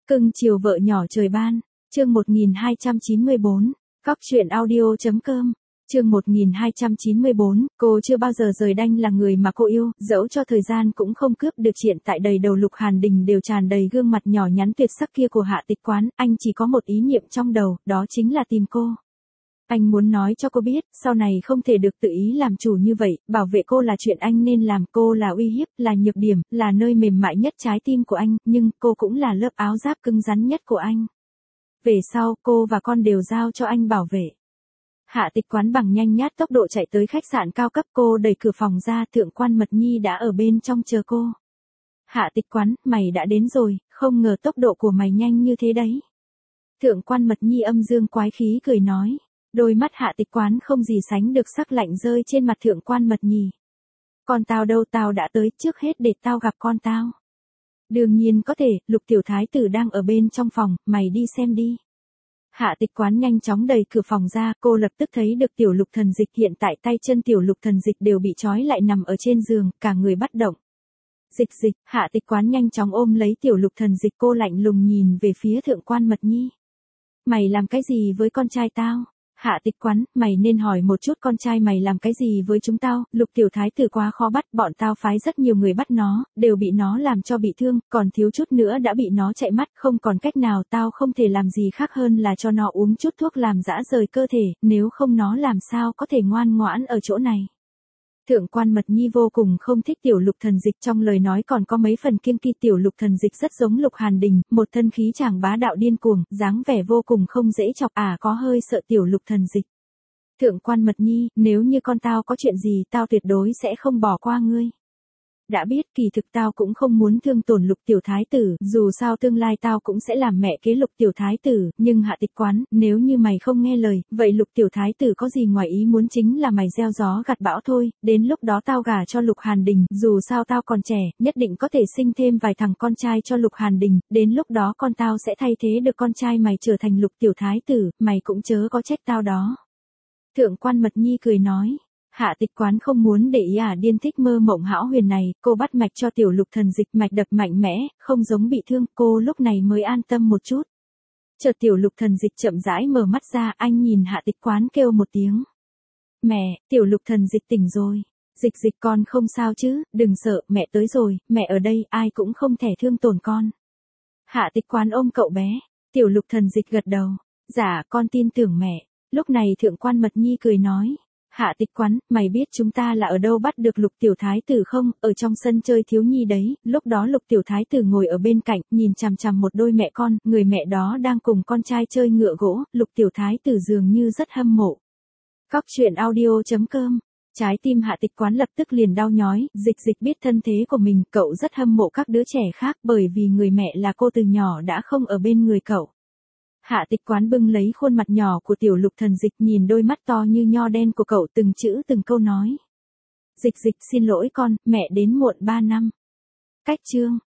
Cưng chiều vợ nhỏ trời ban, chương 1294, Cóc truyện audio.com, chương 1294, cô chưa bao giờ rời Đanh là người mà cô yêu, dẫu cho thời gian cũng không cướp được. Hiện tại đầy đầu Lục Hàn Đình đều tràn đầy gương mặt nhỏ nhắn tuyệt sắc kia của Hạ Tịch Quán, anh chỉ có một ý niệm trong đầu, đó chính là tìm cô. Anh muốn nói cho cô biết, sau này không thể được tự ý làm chủ như vậy, bảo vệ cô là chuyện anh nên làm, cô là uy hiếp, là nhược điểm, là nơi mềm mại nhất trái tim của anh, nhưng cô cũng là lớp áo giáp cứng rắn nhất của anh. Về sau, cô và con đều giao cho anh bảo vệ. Hạ Tịch Quán bằng nhanh nhát tốc độ chạy tới khách sạn cao cấp, cô đẩy cửa phòng ra, Thượng quan Mật Nhi đã ở bên trong chờ cô. Hạ Tịch Quán, mày đã đến rồi, không ngờ tốc độ của mày nhanh như thế đấy. Thượng quan Mật Nhi âm dương quái khí cười nói. Đôi mắt Hạ Tịch Quán không gì sánh được sắc lạnh rơi trên mặt Thượng quan Mật Nhi. Con tao đâu, tao đã tới, trước hết để tao gặp con tao. Đương nhiên có thể, Lục tiểu thái tử đang ở bên trong phòng, mày đi xem đi. Hạ Tịch Quán nhanh chóng đẩy cửa phòng ra, cô lập tức thấy được Tiểu Lục Thần Dịch, hiện tại tay chân Tiểu Lục Thần Dịch đều bị trói lại nằm ở trên giường, cả người bất động. Dịch Dịch, Hạ Tịch Quán nhanh chóng ôm lấy Tiểu Lục Thần Dịch, cô lạnh lùng nhìn về phía Thượng quan Mật Nhi. Mày làm cái gì với con trai tao? Hạ Tịch Quán, mày nên hỏi một chút con trai mày làm cái gì với chúng tao, Lục tiểu thái tử quá khó bắt, bọn tao phái rất nhiều người bắt nó, đều bị nó làm cho bị thương, còn thiếu chút nữa đã bị nó chạy mắt, không còn cách nào, tao không thể làm gì khác hơn là cho nó uống chút thuốc làm dã rời cơ thể, nếu không nó làm sao có thể ngoan ngoãn ở chỗ này. Thượng quan Mật Nhi vô cùng không thích Tiểu Lục Thần Dịch, trong lời nói còn có mấy phần kiêng kỵ. Tiểu Lục Thần Dịch rất giống Lục Hàn Đình, một thân khí chàng bá đạo điên cuồng, dáng vẻ vô cùng không dễ chọc, có hơi sợ Tiểu Lục Thần Dịch. Thượng quan Mật Nhi, nếu như con tao có chuyện gì, tao tuyệt đối sẽ không bỏ qua ngươi. Đã biết, kỳ thực tao cũng không muốn thương tổn Lục tiểu thái tử, dù sao tương lai tao cũng sẽ làm mẹ kế Lục tiểu thái tử, nhưng Hạ Tịch Quán, nếu như mày không nghe lời, vậy Lục tiểu thái tử có gì ngoài ý muốn chính là mày gieo gió gặt bão thôi, đến lúc đó tao gả cho Lục Hàn Đình, dù sao tao còn trẻ, nhất định có thể sinh thêm vài thằng con trai cho Lục Hàn Đình, đến lúc đó con tao sẽ thay thế được con trai mày trở thành Lục tiểu thái tử, mày cũng chớ có trách tao đó. Thượng quan Mật Nhi cười nói. Hạ Tịch Quán không muốn để ý điên thích mơ mộng hão huyền này, cô bắt mạch cho Tiểu Lục Thần Dịch, mạch đập mạnh mẽ, không giống bị thương, cô lúc này mới an tâm một chút. Chợt Tiểu Lục Thần Dịch chậm rãi mở mắt ra, anh nhìn Hạ Tịch Quán kêu một tiếng. Mẹ, Tiểu Lục Thần Dịch tỉnh rồi. Dịch Dịch con không sao chứ, đừng sợ, mẹ tới rồi, mẹ ở đây, ai cũng không thể thương tổn con. Hạ Tịch Quán ôm cậu bé, Tiểu Lục Thần Dịch gật đầu. Dạ, con tin tưởng mẹ. Lúc này Thượng quan Mật Nhi cười nói. Hạ Tịch Quán, mày biết chúng ta là ở đâu bắt được Lục tiểu thái tử không? Ở trong sân chơi thiếu nhi đấy, lúc đó Lục tiểu thái tử ngồi ở bên cạnh, nhìn chằm chằm một đôi mẹ con, người mẹ đó đang cùng con trai chơi ngựa gỗ, Lục tiểu thái tử dường như rất hâm mộ. Cóc truyện audio.com. Trái tim Hạ Tịch Quán lập tức liền đau nhói, Dịch Dịch biết thân thế của mình, cậu rất hâm mộ các đứa trẻ khác bởi vì người mẹ là cô từ nhỏ đã không ở bên người cậu. Hạ Tịch Quán bưng lấy khuôn mặt nhỏ của Tiểu Lục Thần Dịch, nhìn đôi mắt to như nho đen của cậu, từng chữ từng câu nói. Dịch Dịch xin lỗi con, mẹ đến muộn 3 năm. Cách chương.